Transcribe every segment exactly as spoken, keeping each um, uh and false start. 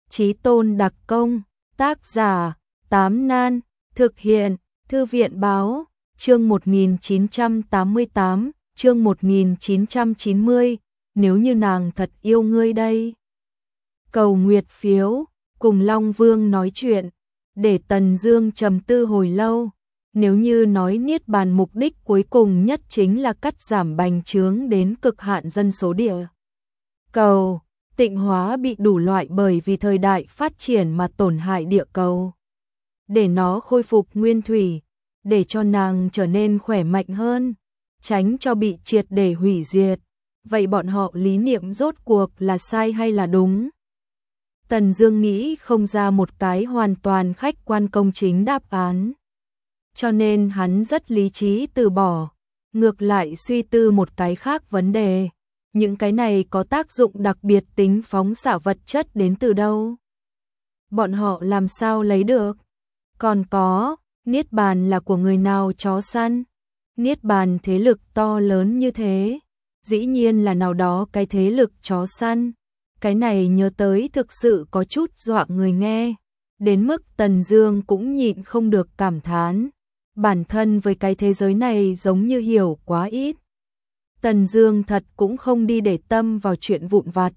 Chí tôn đặc công, tác giả, Tám Nan, thực hiện, Thư viện báo, chương một nghìn chín trăm tám mươi tám, chương một nghìn chín trăm chín mươi, nếu như nàng thật yêu ngươi đây. Cầu nguyệt phiếu, cùng Long Vương nói chuyện, để Tần Dương trầm tư hồi lâu. Nếu như nói niết bàn mục đích cuối cùng nhất chính là cắt giảm bành trướng đến cực hạn dân số địa cầu, tịnh hóa bị đủ loại bởi vì thời đại phát triển mà tổn hại địa cầu, để nó khôi phục nguyên thủy, để cho nàng trở nên khỏe mạnh hơn, tránh cho bị triệt để hủy diệt. Vậy bọn họ lý niệm rốt cuộc là sai hay là đúng? Tần Dương nghĩ không ra một cái hoàn toàn khách quan công chính đáp án. Cho nên hắn rất lý trí từ bỏ, ngược lại suy tư một cái khác vấn đề. Những cái này có tác dụng đặc biệt tính phóng xạ vật chất đến từ đâu? Bọn họ làm sao lấy được? Còn có, niết bàn là của người nào chó săn? Niết bàn thế lực to lớn như thế, dĩ nhiên là nào đó cái thế lực chó săn. Cái này nhớ tới thực sự có chút dọa người nghe, đến mức Tần Dương cũng nhịn không được cảm thán, bản thân với cái thế giới này giống như hiểu quá ít. Tần Dương thật cũng không đi để tâm vào chuyện vụn vặt.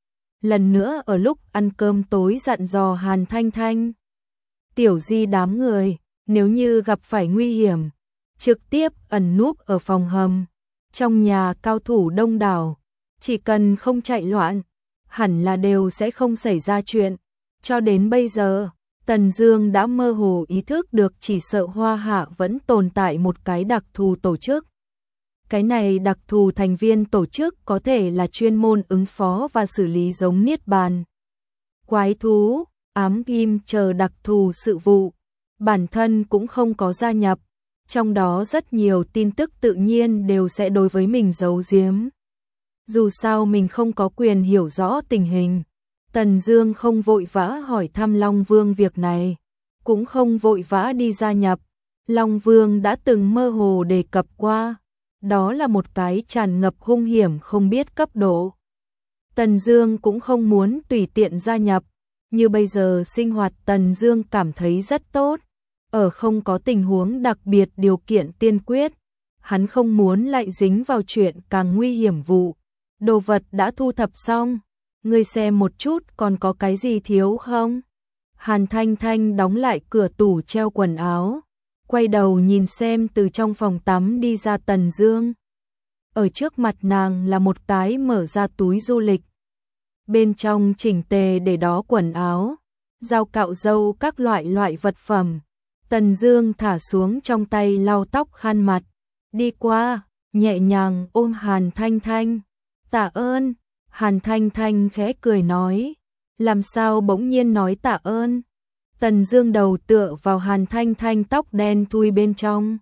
Lần nữa ở lúc ăn cơm tối dặn dò Hàn Thanh Thanh, Tiểu Di đám người, nếu như gặp phải nguy hiểm, trực tiếp ẩn núp ở phòng hầm, trong nhà cao thủ đông đảo, chỉ cần không chạy loạn, hẳn là đều sẽ không xảy ra chuyện. Cho đến bây giờ, Tần Dương đã mơ hồ ý thức được chỉ sợ Hoa Hạ vẫn tồn tại một cái đặc thù tổ chức. Cái này đặc thù thành viên tổ chức có thể là chuyên môn ứng phó và xử lý giống niết bàn, quái thú, ám kim chờ đặc thù sự vụ. Bản thân cũng không có gia nhập, trong đó rất nhiều tin tức tự nhiên đều sẽ đối với mình giấu giếm. Dù sao mình không có quyền hiểu rõ tình hình. Tần Dương không vội vã hỏi thăm Long Vương việc này, cũng không vội vã đi gia nhập. Long Vương đã từng mơ hồ đề cập qua, đó là một cái tràn ngập hung hiểm không biết cấp độ. Tần Dương cũng không muốn tùy tiện gia nhập, như bây giờ sinh hoạt Tần Dương cảm thấy rất tốt, ở không có tình huống đặc biệt điều kiện tiên quyết, hắn không muốn lại dính vào chuyện càng nguy hiểm vụ. Đồ vật đã thu thập xong, ngươi xem một chút còn có cái gì thiếu không? Hàn Thanh Thanh đóng lại cửa tủ treo quần áo, quay đầu nhìn xem từ trong phòng tắm đi ra Tần Dương. Ở trước mặt nàng là một cái mở ra túi du lịch. Bên trong chỉnh tề để đó quần áo, dao cạo râu các loại loại vật phẩm. Tần Dương thả xuống trong tay lau tóc khăn mặt, đi qua, nhẹ nhàng ôm Hàn Thanh Thanh. Tạ ơn. Hàn Thanh Thanh khẽ cười nói, làm sao bỗng nhiên nói tạ ơn? Tần Dương đầu tựa vào Hàn Thanh Thanh tóc đen thui bên trong,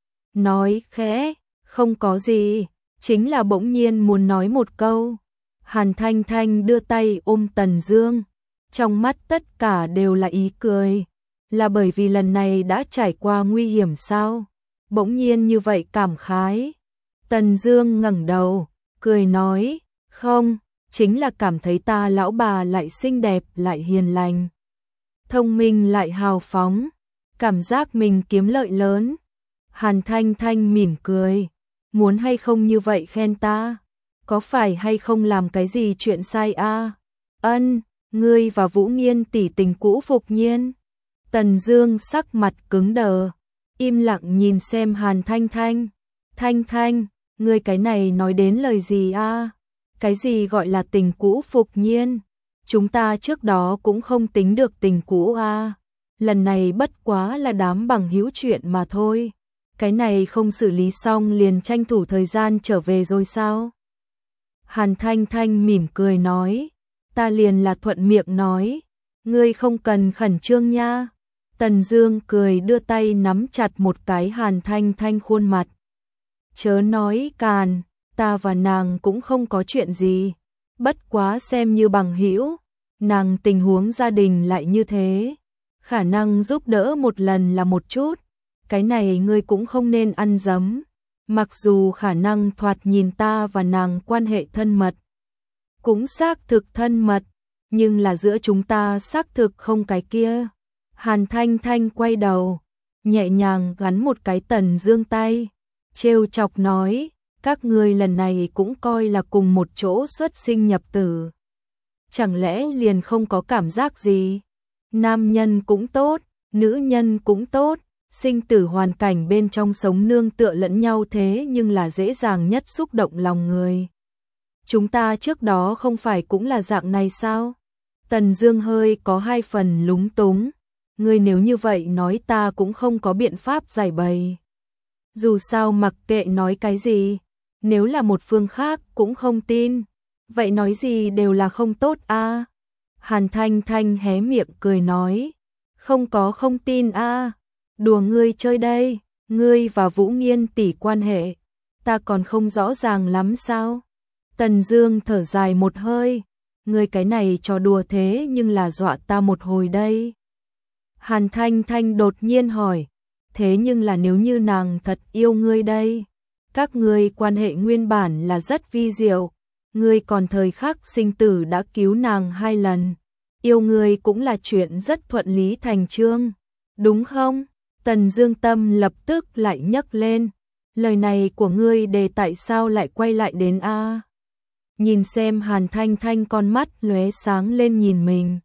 nói khẽ, không có gì, chính là bỗng nhiên muốn nói một câu. Hàn Thanh Thanh đưa tay ôm Tần Dương, trong mắt tất cả đều là ý cười, là bởi vì lần này đã trải qua nguy hiểm sao? Bỗng nhiên như vậy cảm khái. Tần Dương ngẩng đầu, cười nói, không, chính là cảm thấy ta lão bà lại xinh đẹp lại hiền lành, thông minh lại hào phóng, cảm giác mình kiếm lợi lớn. Hàn Thanh Thanh mỉm cười, muốn hay không như vậy khen ta? Có phải hay không làm cái gì chuyện sai a? À? Ân, ngươi và Vũ Nghiên tỷ tình cũ phục nhiên. Tần Dương sắc mặt cứng đờ, im lặng nhìn xem Hàn Thanh Thanh. Thanh Thanh, ngươi cái này nói đến lời gì a? À? Cái gì gọi là tình cũ phục nhiên? Chúng ta trước đó cũng không tính được tình cũ a. À? Lần này bất quá là đám bằng hữu chuyện mà thôi. Cái này không xử lý xong liền tranh thủ thời gian trở về rồi sao? Hàn Thanh Thanh mỉm cười nói, ta liền là thuận miệng nói, ngươi không cần khẩn trương nha. Tần Dương cười đưa tay nắm chặt một cái Hàn Thanh Thanh khuôn mặt. Chớ nói càn, ta và nàng cũng không có chuyện gì, bất quá xem như bằng hữu, nàng tình huống gia đình lại như thế, khả năng giúp đỡ một lần là một chút, cái này ngươi cũng không nên ăn dấm. Mặc dù khả năng thoạt nhìn ta và nàng quan hệ thân mật, cũng xác thực thân mật, nhưng là giữa chúng ta xác thực không cái kia. Hàn Thanh Thanh quay đầu, nhẹ nhàng gắn một cái Tần Dương tay, trêu chọc nói, các ngươi lần này cũng coi là cùng một chỗ xuất sinh nhập tử. Chẳng lẽ liền không có cảm giác gì? Nam nhân cũng tốt, nữ nhân cũng tốt, sinh tử hoàn cảnh bên trong sống nương tựa lẫn nhau thế nhưng là dễ dàng nhất xúc động lòng người. Chúng ta trước đó không phải cũng là dạng này sao? Tần Dương hơi có hai phần lúng túng. Ngươi nếu như vậy nói ta cũng không có biện pháp giải bày. Dù sao mặc kệ nói cái gì, nếu là một phương khác cũng không tin. Vậy nói gì đều là không tốt a. À? Hàn Thanh Thanh hé miệng cười nói, không có không tin a, à? Đùa ngươi chơi đây, ngươi và Vũ Nghiên tỷ quan hệ, ta còn không rõ ràng lắm sao? Tần Dương thở dài một hơi, ngươi cái này trò đùa thế nhưng là dọa ta một hồi đây. Hàn Thanh Thanh đột nhiên hỏi, thế nhưng là nếu như nàng thật yêu ngươi đây, các ngươi quan hệ nguyên bản là rất vi diệu, ngươi còn thời khắc sinh tử đã cứu nàng hai lần, yêu ngươi cũng là chuyện rất thuận lý thành chương, đúng không? Tần Dương tâm lập tức lại nhấc lên, lời này của ngươi để tại sao lại quay lại đến a? Nhìn xem Hàn Thanh Thanh con mắt lóe sáng lên nhìn mình.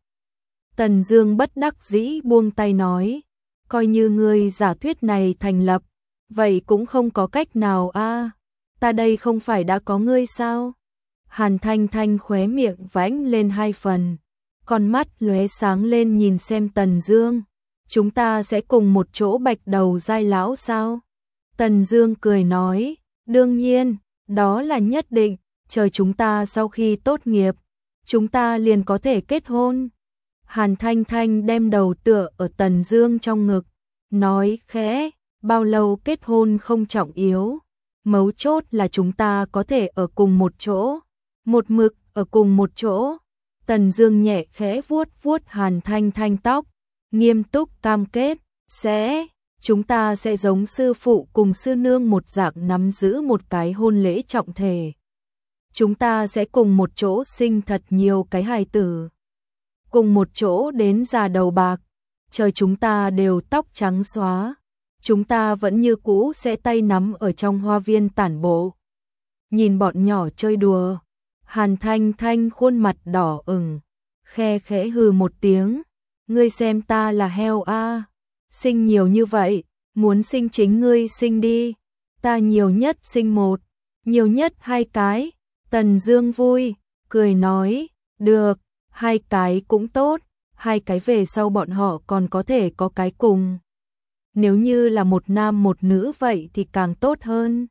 Tần Dương bất đắc dĩ buông tay nói, coi như ngươi giả thuyết này thành lập, vậy cũng không có cách nào a, ta đây không phải đã có ngươi sao? Hàn Thanh Thanh khóe miệng vãnh lên hai phần, con mắt lóe sáng lên nhìn xem Tần Dương, chúng ta sẽ cùng một chỗ bạch đầu giai lão sao? Tần Dương cười nói, đương nhiên, đó là nhất định, chờ chúng ta sau khi tốt nghiệp, chúng ta liền có thể kết hôn. Hàn Thanh Thanh đem đầu tựa ở Tần Dương trong ngực, nói khẽ, bao lâu kết hôn không trọng yếu, mấu chốt là chúng ta có thể ở cùng một chỗ, một mực ở cùng một chỗ. Tần Dương nhẹ khẽ vuốt vuốt Hàn Thanh Thanh tóc, nghiêm túc cam kết, sẽ, chúng ta sẽ giống sư phụ cùng sư nương một dạng nắm giữ một cái hôn lễ trọng thể. Chúng ta sẽ cùng một chỗ sinh thật nhiều cái hài tử, cùng một chỗ đến già đầu bạc, chờ chúng ta đều tóc trắng xóa, chúng ta vẫn như cũ sẽ tay nắm ở trong hoa viên tản bộ. Nhìn bọn nhỏ chơi đùa, Hàn Thanh Thanh khuôn mặt đỏ ửng, khe khẽ hừ một tiếng, ngươi xem ta là heo a, à. Sinh nhiều như vậy, muốn sinh chính ngươi sinh đi, ta nhiều nhất sinh một, nhiều nhất hai cái. Tần Dương vui, cười nói, được, hai cái cũng tốt, hai cái về sau bọn họ còn có thể có cái cùng. Nếu như là một nam một nữ vậy thì càng tốt hơn.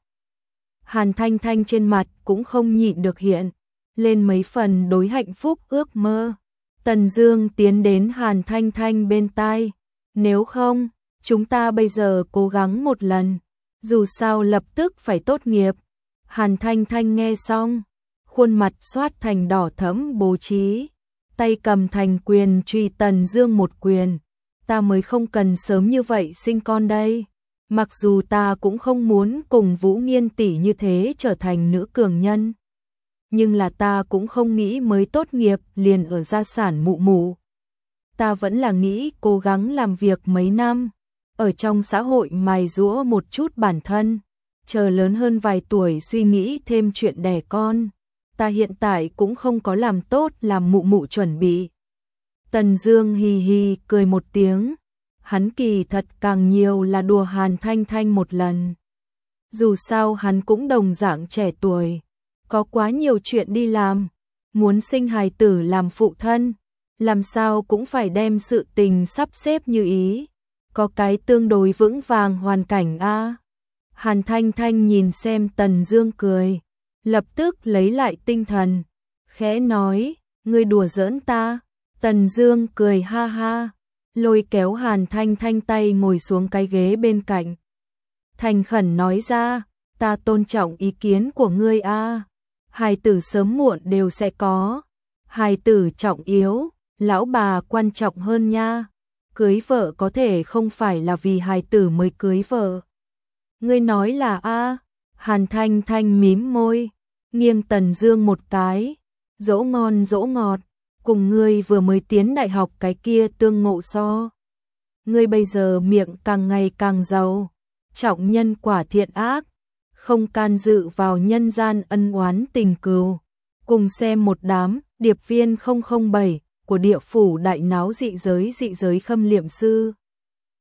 Hàn Thanh Thanh trên mặt cũng không nhịn được hiện lên mấy phần đối hạnh phúc ước mơ. Tần Dương tiến đến Hàn Thanh Thanh bên tai, nếu không, chúng ta bây giờ cố gắng một lần, dù sao lập tức phải tốt nghiệp. Hàn Thanh Thanh nghe xong, khuôn mặt xoát thành đỏ thẫm bố trí, tay cầm thành quyền truy Tần Dương một quyền, ta mới không cần sớm như vậy sinh con đây, mặc dù ta cũng không muốn cùng Vũ Nghiên tỷ như thế trở thành nữ cường nhân, nhưng là ta cũng không nghĩ mới tốt nghiệp liền ở gia sản mụ mụ. Ta vẫn là nghĩ cố gắng làm việc mấy năm, ở trong xã hội mài giũa một chút bản thân, chờ lớn hơn vài tuổi suy nghĩ thêm chuyện đẻ con. Ta hiện tại cũng không có làm tốt làm mụ mụ chuẩn bị. Tần Dương hì hì cười một tiếng, hắn kỳ thật càng nhiều là đùa Hàn Thanh Thanh một lần. Dù sao hắn cũng đồng dạng trẻ tuổi, có quá nhiều chuyện đi làm, muốn sinh hài tử làm phụ thân, làm sao cũng phải đem sự tình sắp xếp như ý, có cái tương đối vững vàng hoàn cảnh a. Hàn Thanh Thanh nhìn xem Tần Dương cười, lập tức lấy lại tinh thần, khẽ nói, ngươi đùa giỡn ta. Tần Dương cười ha ha, lôi kéo Hàn Thanh Thanh tay ngồi xuống cái ghế bên cạnh. Thành khẩn nói ra, ta tôn trọng ý kiến của ngươi a. Hài tử sớm muộn đều sẽ có, hài tử trọng yếu, lão bà quan trọng hơn nha. Cưới vợ có thể không phải là vì hài tử mới cưới vợ. Ngươi nói là a? Hàn Thanh Thanh mím môi, nghiêng Tần Dương một cái, dỗ ngon dỗ ngọt, cùng ngươi vừa mới tiến đại học cái kia tương ngộ so. Ngươi bây giờ miệng càng ngày càng giàu, trọng nhân quả thiện ác, không can dự vào nhân gian ân oán tình cừu. Cùng xem một đám điệp viên không không bảy của địa phủ đại náo dị giới dị giới khâm liệm sư.